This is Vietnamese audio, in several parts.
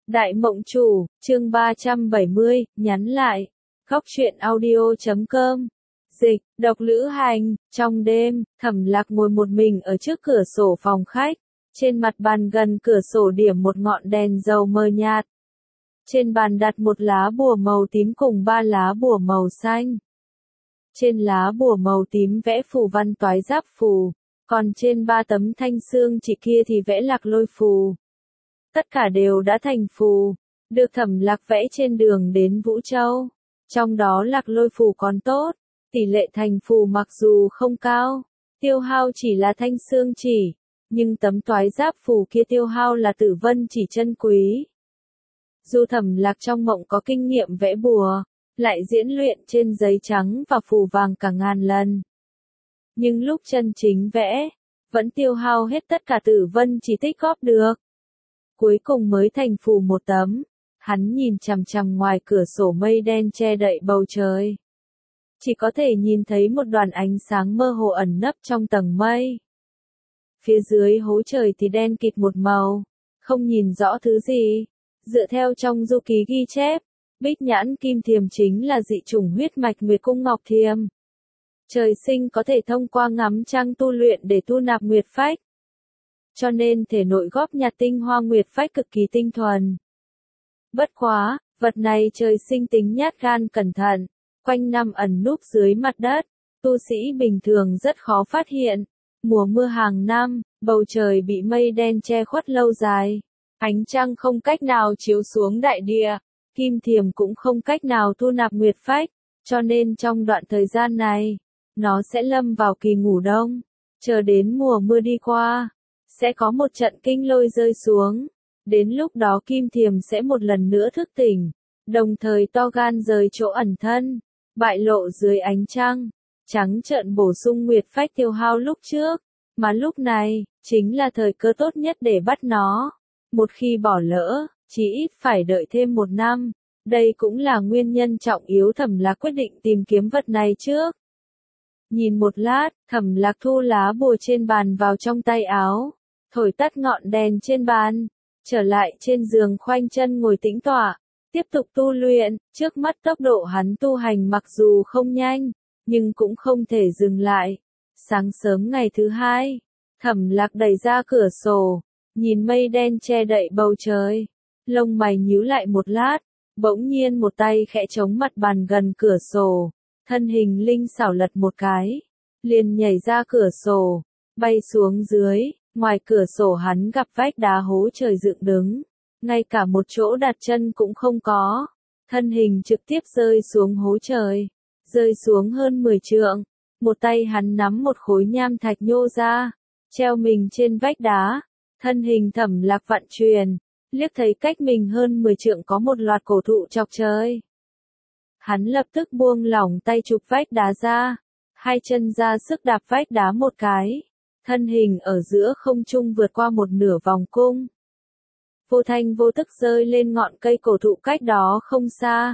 Đại Mộng Chủ, chương 370, nhắn lại. Góc truyện audio.com. Dịch, độc lữ hành, trong đêm, Thẩm Lạc ngồi một mình ở trước cửa sổ phòng khách. Trên mặt bàn gần cửa sổ điểm một ngọn đèn dầu mờ nhạt. Trên bàn đặt một lá bùa màu tím cùng 3 lá bùa màu xanh. Trên lá bùa màu tím vẽ phù văn toái giáp phù, còn trên 3 tấm thanh xương chỉ kia thì vẽ lạc lôi phù. Tất cả đều đã thành phù, được Thẩm Lạc vẽ trên đường đến Vũ Châu. Trong đó lạc lôi phù còn tốt, tỷ lệ thành phù mặc dù không cao, tiêu hao chỉ là thanh xương chỉ, nhưng tấm toái giáp phù kia tiêu hao là tử vân chỉ chân quý. Dù Thẩm Lạc trong mộng có kinh nghiệm vẽ bùa, lại diễn luyện trên giấy trắng và phù vàng cả ngàn lần, nhưng lúc chân chính vẽ, vẫn tiêu hao hết tất cả tử vân chỉ tích góp được. Cuối cùng mới thành phù một tấm. Hắn nhìn chằm chằm ngoài cửa sổ mây đen che đậy bầu trời. Chỉ có thể nhìn thấy một đoàn ánh sáng mơ hồ ẩn nấp trong tầng mây. Phía dưới hố trời thì đen kịt một màu, không nhìn rõ thứ gì. Dựa theo trong du ký ghi chép, Bích Nhãn Kim Thiềm chính là dị chủng huyết mạch Nguyệt Cung Ngọc Thiềm. Trời sinh có thể thông qua ngắm trăng tu luyện để thu nạp nguyệt phách. Cho nên thể nội góp nhặt tinh hoa nguyệt phách cực kỳ tinh thuần. Bất quá, vật này trời sinh tính nhát gan cẩn thận, quanh năm ẩn núp dưới mặt đất, tu sĩ bình thường rất khó phát hiện. Mùa mưa hàng năm, bầu trời bị mây đen che khuất lâu dài, ánh trăng không cách nào chiếu xuống đại địa, Kim Thiềm cũng không cách nào thu nạp nguyệt phách, cho nên trong đoạn thời gian này, nó sẽ lâm vào kỳ ngủ đông, chờ đến mùa mưa đi qua, sẽ có một trận kinh lôi rơi xuống. Đến lúc đó Kim Thiềm sẽ một lần nữa thức tỉnh, đồng thời to gan rời chỗ ẩn thân, bại lộ dưới ánh trăng, trắng trợn bổ sung nguyệt phách tiêu hao lúc trước, mà lúc này, chính là thời cơ tốt nhất để bắt nó. Một khi bỏ lỡ, chỉ ít phải đợi thêm 1 năm, đây cũng là nguyên nhân trọng yếu Thẩm Lạc quyết định tìm kiếm vật này trước. Nhìn một lát, Thẩm Lạc thu lá bùa trên bàn vào trong tay áo, thổi tắt ngọn đèn trên bàn. Trở lại trên giường khoanh chân ngồi tĩnh tọa, tiếp tục tu luyện. Trước mắt tốc độ hắn tu hành mặc dù không nhanh, nhưng cũng không thể dừng lại. Sáng sớm ngày thứ 2, Thẩm Lạc đẩy ra cửa sổ, nhìn mây đen che đậy bầu trời, lông mày nhíu lại một lát, bỗng nhiên một tay khẽ chống mặt bàn gần cửa sổ, thân hình linh xảo lật một cái, liền nhảy ra cửa sổ, bay xuống dưới. Ngoài cửa sổ hắn gặp vách đá hố trời dựng đứng, ngay cả một chỗ đặt chân cũng không có, thân hình trực tiếp rơi xuống hố trời, rơi xuống hơn 10 trượng, một tay hắn nắm một khối nham thạch nhô ra, treo mình trên vách đá, thân hình Thẩm Lạc vặn chuyền, liếc thấy cách mình hơn 10 trượng có một loạt cổ thụ chọc trời. Hắn lập tức buông lỏng tay chụp vách đá ra, hai chân ra sức đạp vách đá một cái. Thân hình ở giữa không trung vượt qua một nửa vòng cung. Vô thanh vô tức rơi lên ngọn cây cổ thụ cách đó không xa.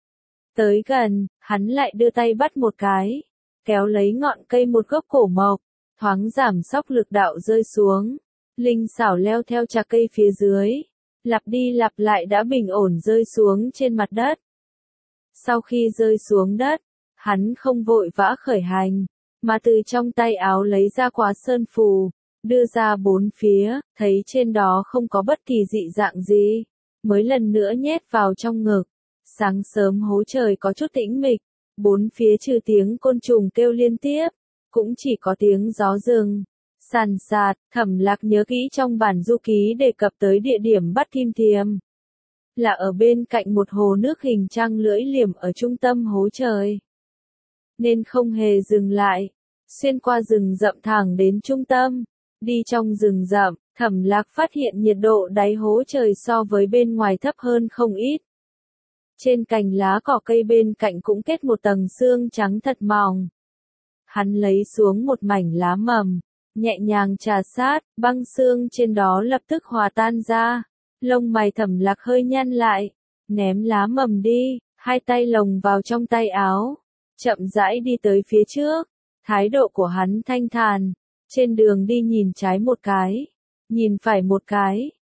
Tới gần, hắn lại đưa tay bắt một cái, kéo lấy ngọn cây một gốc cổ mộc, thoáng giảm sóc lực đạo rơi xuống. Linh xảo leo theo chạc cây phía dưới, lặp đi lặp lại đã bình ổn rơi xuống trên mặt đất. Sau khi rơi xuống đất, hắn không vội vã khởi hành, mà từ trong tay áo lấy ra quả sơn phù, đưa ra 4 phía, thấy trên đó không có bất kỳ dị dạng gì, mới lần nữa nhét vào trong ngực. Sáng sớm hố trời có chút tĩnh mịch, 4 phía trừ tiếng côn trùng kêu liên tiếp, cũng chỉ có tiếng gió rừng, sàn sạt. Thẩm Lạc nhớ kỹ trong bản du ký đề cập tới địa điểm bắt Kim Thiềm, là ở bên cạnh một hồ nước hình trăng lưỡi liềm ở trung tâm hố trời, nên không hề dừng lại, xuyên qua rừng rậm thẳng đến trung tâm. Đi trong rừng rậm, Thẩm Lạc phát hiện nhiệt độ đáy hố trời so với bên ngoài thấp hơn không ít. Trên cành lá cỏ cây bên cạnh cũng kết một tầng sương trắng thật mỏng. Hắn lấy xuống một mảnh lá mầm, nhẹ nhàng trà sát, băng sương trên đó lập tức hòa tan ra. Lông mày Thẩm Lạc hơi nhăn lại, ném lá mầm đi, hai tay lồng vào trong tay áo, chậm rãi đi tới phía trước. Thái độ của hắn thanh thản, trên đường đi nhìn trái một cái, nhìn phải một cái,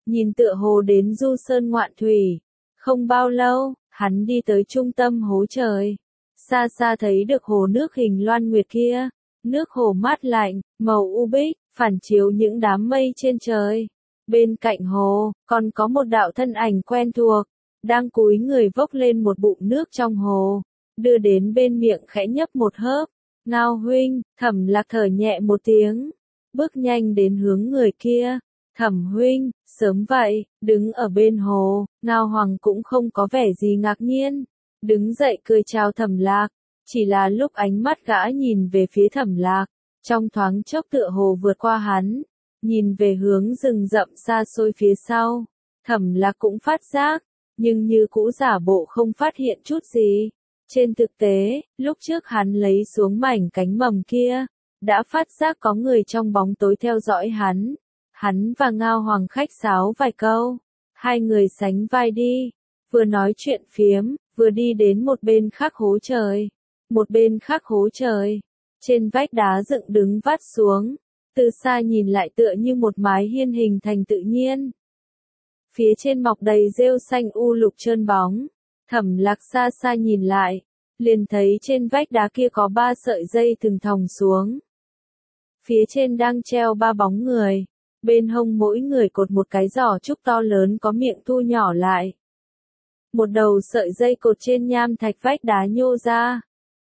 nhìn tựa hồ đến du sơn ngoạn thủy. Không bao lâu, hắn đi tới trung tâm hố trời. Xa xa thấy được hồ nước hình loan nguyệt kia. Nước hồ mát lạnh, màu u bích, phản chiếu những đám mây trên trời. Bên cạnh hồ, còn có một đạo thân ảnh quen thuộc, đang cúi người vốc lên một bụng nước trong hồ, đưa đến bên miệng khẽ nhấp một hớp. Ngao huynh, Thẩm Lạc thở nhẹ một tiếng, bước nhanh đến hướng người kia. Thẩm huynh, sớm vậy, đứng ở bên hồ, Ngao Hoàng cũng không có vẻ gì ngạc nhiên, đứng dậy cười chào Thẩm Lạc, chỉ là lúc ánh mắt gã nhìn về phía Thẩm Lạc, trong thoáng chốc tựa hồ vượt qua hắn, nhìn về hướng rừng rậm xa xôi phía sau, Thẩm Lạc cũng phát giác, nhưng như cũ giả bộ không phát hiện chút gì. Trên thực tế, lúc trước hắn lấy xuống mảnh cánh mầm kia, đã phát giác có người trong bóng tối theo dõi hắn. Hắn và Ngao Hoàng khách sáo vài câu, hai người sánh vai đi, vừa nói chuyện phiếm, vừa đi đến một bên khác hố trời. Một bên khác hố trời, trên vách đá dựng đứng vắt xuống, từ xa nhìn lại tựa như một mái hiên hình thành tự nhiên. Phía trên mọc đầy rêu xanh u lục trơn bóng, Thẩm Lạc xa xa nhìn lại, liền thấy trên vách đá kia có 3 sợi dây thừng thòng xuống. Phía trên đang treo 3 bóng người, bên hông mỗi người cột một cái giỏ trúc to lớn có miệng thu nhỏ lại. Một đầu sợi dây cột trên nham thạch vách đá nhô ra.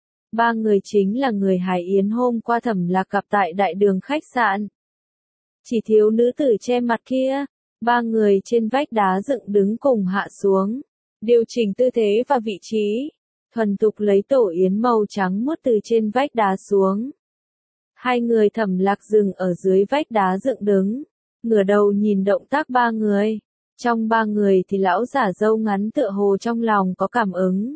3 người chính là người Hải Yến hôm qua Thẩm Lạc gặp tại đại đường khách sạn. Chỉ thiếu nữ tử che mặt kia, 3 người trên vách đá dựng đứng cùng hạ xuống, điều chỉnh tư thế và vị trí, thuần thục lấy tổ yến màu trắng muốt từ trên vách đá xuống. Hai người Thẩm Lạc dừng ở dưới vách đá dựng đứng, ngửa đầu nhìn động tác 3 người. Trong 3 người thì lão giả râu ngắn tựa hồ trong lòng có cảm ứng.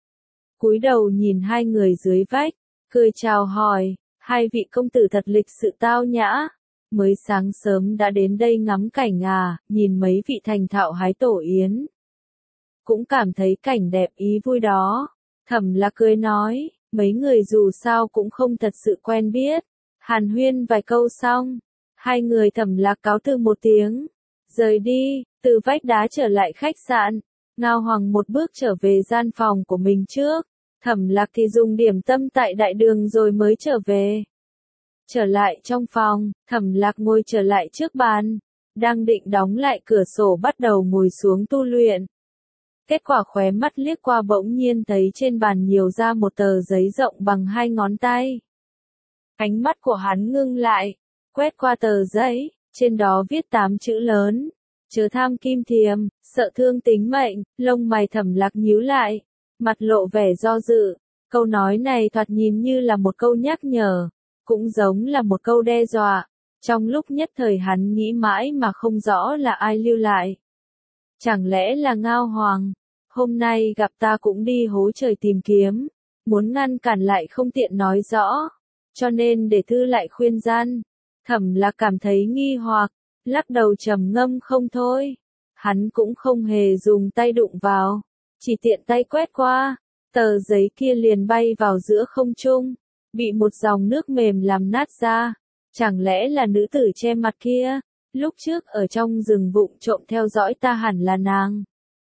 Cúi đầu nhìn hai người dưới vách, cười chào hỏi, hai vị công tử thật lịch sự tao nhã. Mới sáng sớm đã đến đây ngắm cảnh à, nhìn mấy vị thành thạo hái tổ yến. Cũng cảm thấy cảnh đẹp ý vui đó. Thẩm Lạc cười nói, mấy người dù sao cũng không thật sự quen biết. Hàn huyên vài câu xong, hai người Thẩm Lạc cáo từ một tiếng, rời đi, từ vách đá trở lại khách sạn. Ngao Hoàng một bước trở về gian phòng của mình trước, Thẩm Lạc thì dùng điểm tâm tại đại đường rồi mới trở về. Trở lại trong phòng, Thẩm Lạc ngồi trở lại trước bàn, đang định đóng lại cửa sổ bắt đầu ngồi xuống tu luyện. Kết quả khóe mắt liếc qua bỗng nhiên thấy trên bàn nhiều ra một tờ giấy rộng bằng 2 ngón tay. Ánh mắt của hắn ngưng lại, quét qua tờ giấy, trên đó viết 8 chữ lớn. Chớ tham kim thiềm, sợ thương tính mệnh. Lông mày Thẩm Lạc nhíu lại, mặt lộ vẻ do dự. Câu nói này thoạt nhìn như là một câu nhắc nhở, cũng giống là một câu đe dọa. Trong lúc nhất thời hắn nghĩ mãi mà không rõ là ai lưu lại. Chẳng lẽ là Ngao Hoàng? Hôm nay gặp ta cũng đi hố trời tìm kiếm, muốn ngăn cản lại không tiện nói rõ, cho nên để thư lại khuyên gian. Thẩm Lạc cảm thấy nghi hoặc, lắc đầu trầm ngâm không thôi. Hắn cũng không hề dùng tay đụng vào, chỉ tiện tay quét qua, tờ giấy kia liền bay vào giữa không trung, bị một dòng nước mềm làm nát ra. Chẳng lẽ là nữ tử che mặt kia, lúc trước ở trong rừng vụng trộm theo dõi ta hẳn là nàng.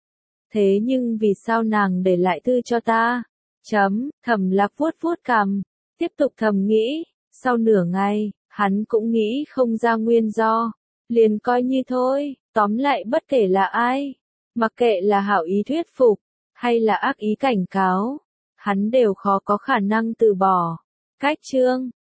Thế nhưng vì sao nàng để lại thư cho ta? Thẩm Lạc vuốt vuốt cằm, tiếp tục thầm nghĩ, sau nửa ngày, hắn cũng nghĩ không ra nguyên do, liền coi như thôi, tóm lại bất kể là ai, mặc kệ là hảo ý thuyết phục, hay là ác ý cảnh cáo, hắn đều khó có khả năng từ bỏ. Cách chương